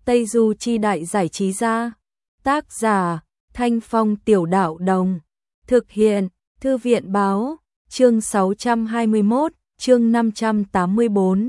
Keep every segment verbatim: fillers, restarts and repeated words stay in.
Tây Du Chi Đại Giải Trí Gia. Tác giả Thanh Phong Tiểu Đạo Đồng. Thực hiện Thư viện Báo. Chương sáu trăm hai mươi mốt, chương năm trăm tám mươi bốn.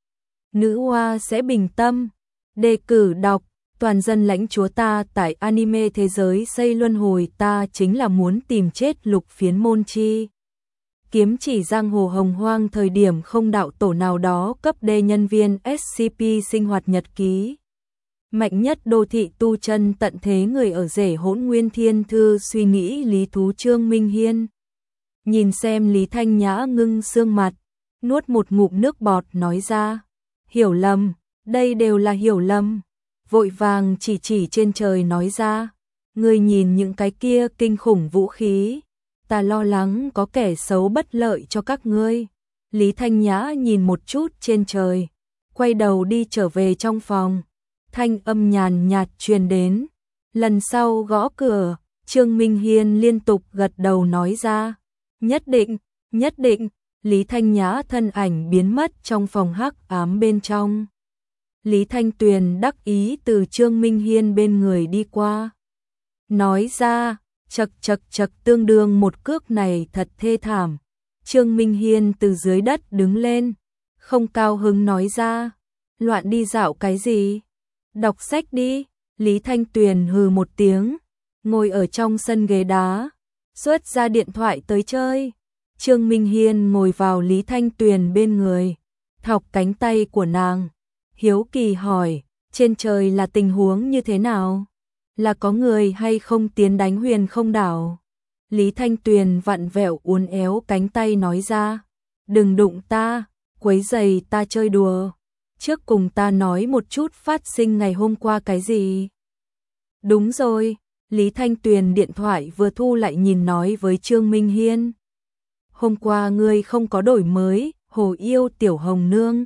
Nữ hoa sẽ bình tâm. Đề cử đọc. Toàn dân lãnh chúa ta tại anime thế giới xây luân hồi, ta chính là muốn tìm chết Lục Phiến Môn Chi. Kiếm chỉ giang hồ hồng hoang thời điểm không đạo tổ nào đó cấp D nhân viên ét xê pê sinh hoạt nhật ký. Mạnh nhất đô thị tu chân tận thế người ở rể Hỗn Nguyên Thiên Thư suy nghĩ lý thú Trương Minh Hiên. Nhìn xem Lý Thanh Nhã ngưng xương mặt, nuốt một ngụm nước bọt nói ra. Hiểu lầm, đây đều là hiểu lầm. Vội vàng chỉ chỉ trên trời nói ra. Ngươi nhìn những cái kia kinh khủng vũ khí. Ta lo lắng có kẻ xấu bất lợi cho các ngươi. Lý Thanh Nhã nhìn một chút trên trời, quay đầu đi trở về trong phòng. Thanh âm nhàn nhạt truyền đến. Lần sau gõ cửa, Trương Minh Hiên liên tục gật đầu nói ra. Nhất định, nhất định. Lý Thanh Nhã thân ảnh biến mất trong phòng hắc ám bên trong. Lý Thanh Tuyền đắc ý từ Trương Minh Hiên bên người đi qua. Nói ra, chật chật chật tương đương một cước này thật thê thảm. Trương Minh Hiên từ dưới đất đứng lên, không cao hứng nói ra. Loạn đi dạo cái gì? Đọc sách đi. Lý Thanh Tuyền hừ một tiếng, ngồi ở trong sân ghế đá, xuất ra điện thoại tới chơi. Trương Minh Hiên ngồi vào Lý Thanh Tuyền bên người, thọc cánh tay của nàng. Hiếu kỳ hỏi, trên trời là tình huống như thế nào? Là có người hay không tiến đánh Huyền Không Đảo? Lý Thanh Tuyền vặn vẹo uốn éo cánh tay nói ra. Đừng đụng ta, quấy giày ta chơi đùa. Trước cùng ta nói một chút phát sinh ngày hôm qua cái gì? Đúng rồi, Lý Thanh Tuyền điện thoại vừa thu lại nhìn nói với Trương Minh Hiên. Hôm qua ngươi không có đổi mới, hồ yêu tiểu hồng nương.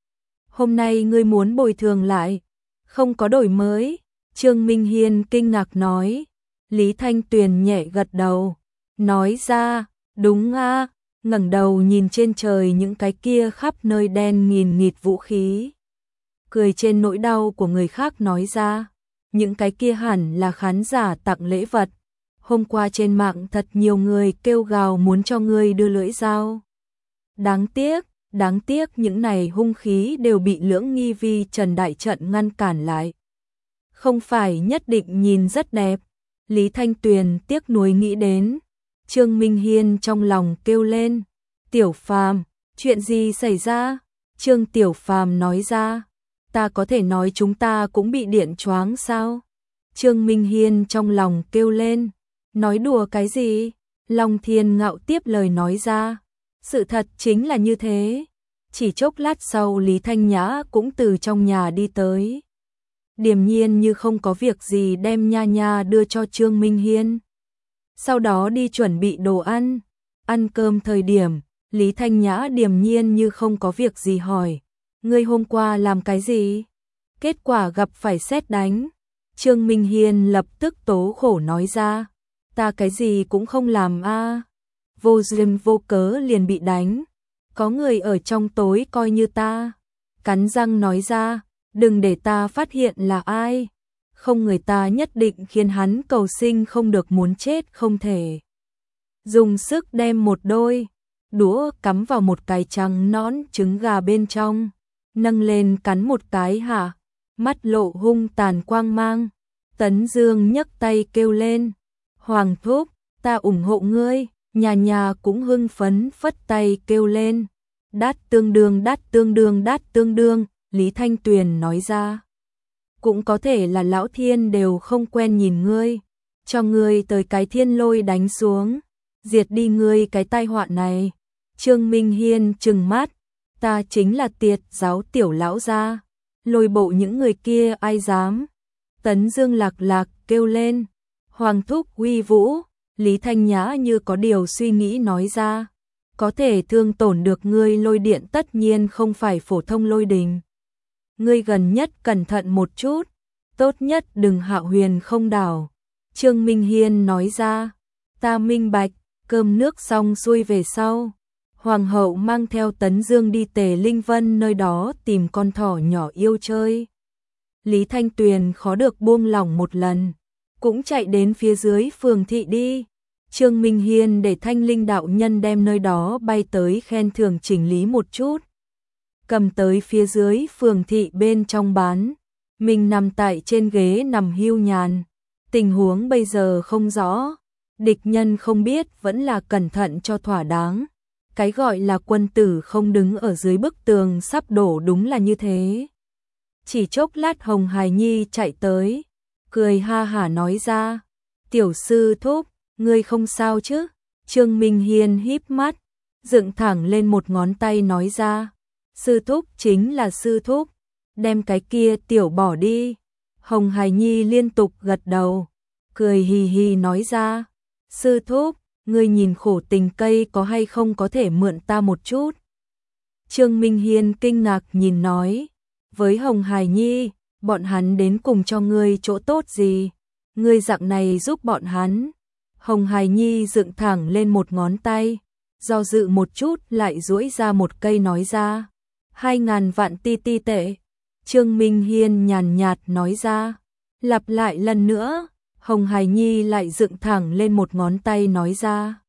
Hôm nay ngươi muốn bồi thường lại, không có đổi mới. Trương Minh Hiên kinh ngạc nói. Lý Thanh Tuyền nhẹ gật đầu, nói ra, đúng a. Ngẩng đầu nhìn trên trời những cái kia khắp nơi đen nghìn nghịt vũ khí. Cười trên nỗi đau của người khác nói ra, những cái kia hẳn là khán giả tặng lễ vật. Hôm qua trên mạng thật nhiều người kêu gào muốn cho ngươi đưa lưỡi dao. Đáng tiếc, đáng tiếc những này hung khí đều bị Lưỡng Nghi Vi Trần đại trận ngăn cản lại. Không phải nhất định nhìn rất đẹp. Lý Thanh Tuyền tiếc nuối nghĩ đến. Trương Minh Hiên trong lòng kêu lên. Tiểu Phàm, chuyện gì xảy ra? Trương Tiểu Phàm nói ra. Ta có thể nói chúng ta cũng bị điện choáng sao? Trương Minh Hiên trong lòng kêu lên. Nói đùa cái gì? Long Thiên Ngạo tiếp lời nói ra. Sự thật chính là như thế. Chỉ chốc lát sau Lý Thanh Nhã cũng từ trong nhà đi tới. Điềm nhiên như không có việc gì đem nha nha đưa cho Trương Minh Hiên. Sau đó đi chuẩn bị đồ ăn. Ăn cơm thời điểm, Lý Thanh Nhã điềm nhiên như không có việc gì hỏi. Ngươi hôm qua làm cái gì? Kết quả gặp phải sét đánh. Trương Minh Hiên lập tức tố khổ nói ra. Ta cái gì cũng không làm a. Vô duyên vô cớ liền bị đánh. Có người ở trong tối coi như ta. Cắn răng nói ra. Đừng để ta phát hiện là ai. Không người ta nhất định khiến hắn cầu sinh không được muốn chết không thể. Dùng sức đem một đôi đũa cắm vào một cái trắng nõn trứng gà bên trong. Nâng lên cắn một cái hả. Mắt lộ hung tàn quang mang. Tấn Dương nhấc tay kêu lên. Hoàng thúc, ta ủng hộ ngươi. Nhà nhà cũng hưng phấn phất tay kêu lên. Đát tương đương đát tương đương đát tương đương. Lý Thanh Tuyền nói ra. Cũng có thể là lão thiên đều không quen nhìn ngươi. Cho ngươi tới cái thiên lôi đánh xuống. Diệt đi ngươi cái tai họa này. Trương Minh Hiên trừng mắt. Ta chính là Tiệt giáo tiểu lão gia. Lôi bộ những người kia ai dám. Tấn Dương lạc lạc kêu lên. Hoàng thúc uy vũ. Lý Thanh Nhã như có điều suy nghĩ nói ra. Có thể thương tổn được ngươi lôi điện tất nhiên không phải phổ thông lôi đình. Ngươi gần nhất cẩn thận một chút. Tốt nhất đừng hạ Huyền Không Đảo. Trương Minh Hiên nói ra. Ta minh bạch. Cơm nước xong xuôi về sau. Hoàng hậu mang theo Tấn Dương đi Tề Linh Vân nơi đó tìm con thỏ nhỏ yêu chơi. Lý Thanh Tuyền khó được buông lỏng một lần, cũng chạy đến phía dưới phường thị đi. Trương Minh Hiên để Thanh Linh đạo nhân đem nơi đó bay tới khen thưởng chỉnh lý một chút. Cầm tới phía dưới phường thị bên trong bán. Mình nằm tại trên ghế nằm hưu nhàn. Tình huống bây giờ không rõ. Địch nhân không biết vẫn là cẩn thận cho thỏa đáng. Cái gọi là quân tử không đứng ở dưới bức tường sắp đổ đúng là như thế. Chỉ chốc lát Hồng Hải Nhi chạy tới. Cười ha hả nói ra. Tiểu sư thúc, ngươi không sao chứ? Trương Minh Hiên híp mắt, dựng thẳng lên một ngón tay nói ra. Sư thúc chính là sư thúc, đem cái kia tiểu bỏ đi. Hồng Hải Nhi liên tục gật đầu, cười hì hì nói ra. Sư thúc, ngươi nhìn khổ tình cây có hay không có thể mượn ta một chút? Trương Minh Hiên kinh ngạc nhìn nói. Với Hồng Hải Nhi, bọn hắn đến cùng cho ngươi chỗ tốt gì? Ngươi dạng này giúp bọn hắn. Hồng Hải Nhi dựng thẳng lên một ngón tay, do dự một chút lại duỗi ra một cây nói ra. Hai ngàn vạn ti ti tệ. Trương Minh Hiên nhàn nhạt nói ra. Lặp lại lần nữa, Hồng Hải Nhi lại dựng thẳng lên một ngón tay nói ra.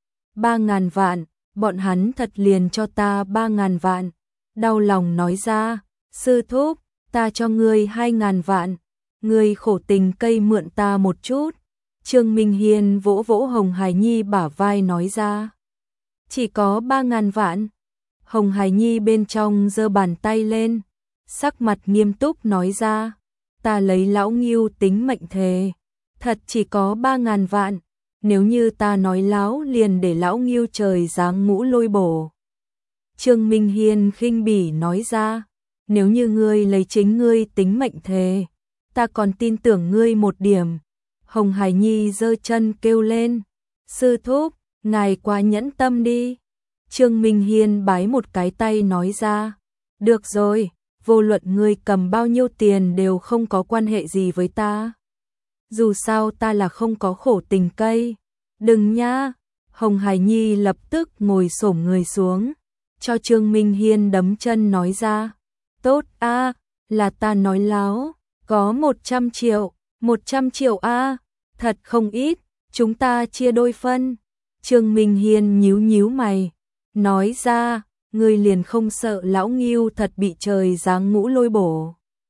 Ba ngàn vạn, bọn hắn thật liền cho ta ba ngàn vạn. Đau lòng nói ra, sư thúc, ta cho ngươi hai ngàn vạn. Ngươi khổ tình cây mượn ta một chút. Trương Minh Hiên vỗ vỗ Hồng Hải Nhi bả vai nói ra. Chỉ có ba ngàn vạn. Hồng Hải Nhi bên trong giơ bàn tay lên, sắc mặt nghiêm túc nói ra. Ta lấy lão Ngưu tính mệnh thề. Thật chỉ có ba ngàn vạn. Nếu như ta nói láo liền để lão Ngưu trời giáng ngũ lôi bổ. Trương Minh Hiên khinh bỉ nói ra. Nếu như ngươi lấy chính ngươi tính mệnh thề, ta còn tin tưởng ngươi một điểm. Hồng Hải Nhi giơ chân kêu lên. Sư thúc, ngài quá nhẫn tâm đi. Trương Minh Hiên bái một cái tay nói ra. Được rồi, vô luận ngươi cầm bao nhiêu tiền đều không có quan hệ gì với ta. Dù sao ta là không có khổ tình cây. Đừng nha. Hồng Hải Nhi lập tức ngồi xổm người xuống, cho Trương Minh Hiên đấm chân nói ra. Tốt a, là ta nói láo. Có một trăm triệu. Một trăm triệu a, thật không ít, chúng ta chia đôi phân. Trương Minh Hiên nhíu nhíu mày, nói ra, ngươi liền không sợ lão Ngưu thật bị trời giáng ngũ lôi bổ.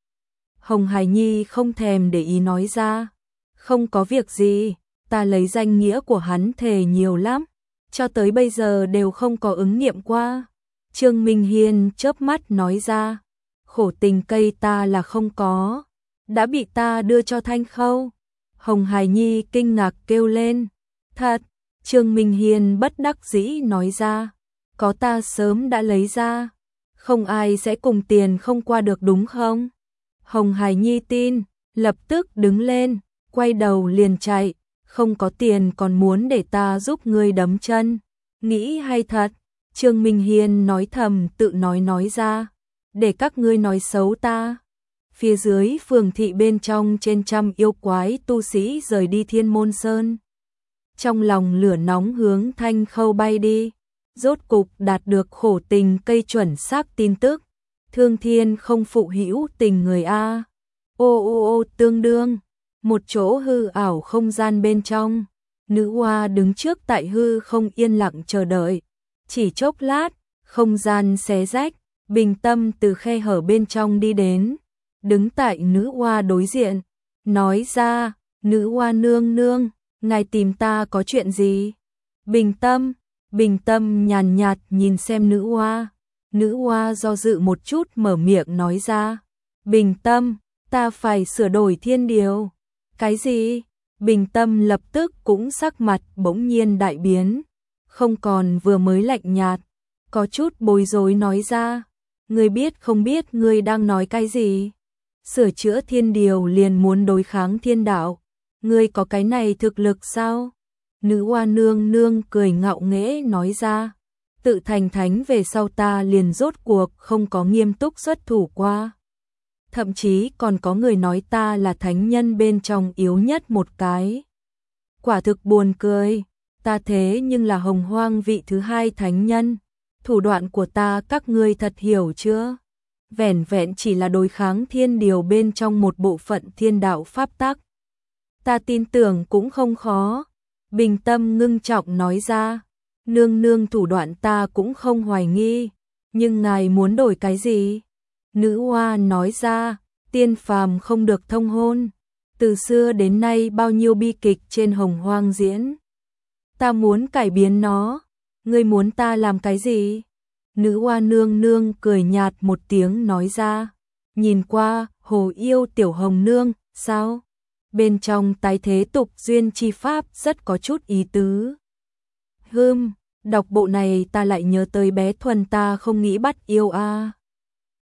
Hồng Hải Nhi không thèm để ý nói ra, không có việc gì, ta lấy danh nghĩa của hắn thề nhiều lắm, cho tới bây giờ đều không có ứng nghiệm qua. Trương Minh Hiên chớp mắt nói ra, khổ tình cây ta là không có. Đã bị ta đưa cho Thanh Khâu. Hồng Hải Nhi kinh ngạc kêu lên. Thật, Trương Minh Hiên bất đắc dĩ nói ra. Có ta sớm đã lấy ra. Không ai sẽ cùng tiền không qua được đúng không? Hồng Hải Nhi tin, lập tức đứng lên, quay đầu liền chạy. Không có tiền còn muốn để ta giúp ngươi đấm chân. Nghĩ hay thật. Trương Minh Hiên nói thầm tự nói nói ra. Để các ngươi nói xấu ta. Phía dưới phường thị bên trong trên trăm yêu quái tu sĩ rời đi Thiên Môn Sơn. Trong lòng lửa nóng hướng Thanh Khâu bay đi. Rốt cục đạt được khổ tình cây chuẩn xác tin tức. Thương thiên không phụ hữu tình người A. Ô ô ô tương đương. Một chỗ hư ảo không gian bên trong. Nữ hoa đứng trước tại hư không yên lặng chờ đợi. Chỉ chốc lát, không gian xé rách. Bình Tâm từ khe hở bên trong đi đến. Đứng tại nữ hoa đối diện, nói ra, nữ hoa nương nương, ngài tìm ta có chuyện gì? Bình Tâm, Bình Tâm nhàn nhạt nhìn xem nữ hoa, nữ hoa do dự một chút mở miệng nói ra, Bình Tâm, ta phải sửa đổi thiên điều. Cái gì? Bình Tâm lập tức cũng sắc mặt bỗng nhiên đại biến, không còn vừa mới lạnh nhạt, có chút bối rối nói ra, ngươi biết không biết ngươi đang nói cái gì? Sửa chữa thiên điều liền muốn đối kháng thiên đạo, ngươi có cái này thực lực sao? Nữ hoa nương nương cười ngạo nghễ nói ra, tự thành thánh về sau ta liền rốt cuộc không có nghiêm túc xuất thủ qua. Thậm chí còn có người nói ta là thánh nhân bên trong yếu nhất một cái. Quả thực buồn cười, ta thế nhưng là hồng hoang vị thứ hai thánh nhân, thủ đoạn của ta các ngươi thật hiểu chưa? vẻn vẹn chỉ là đối kháng thiên điều bên trong một bộ phận thiên đạo pháp tắc. Ta tin tưởng cũng không khó. Bình Tâm ngưng trọng nói ra, nương nương thủ đoạn ta cũng không hoài nghi, nhưng ngài muốn đổi cái gì? Nữ hoa nói ra, tiên phàm không được thông hôn, từ xưa đến nay bao nhiêu bi kịch trên hồng hoang diễn. Ta muốn cải biến nó, ngươi muốn ta làm cái gì? Nữ hoa nương nương cười nhạt một tiếng nói ra, nhìn qua, hồ yêu tiểu hồng nương, sao? Bên trong tái thế tục duyên chi pháp rất có chút ý tứ. Hừm, đọc bộ này ta lại nhớ tới bé Thuần ta không nghĩ bắt yêu a. À.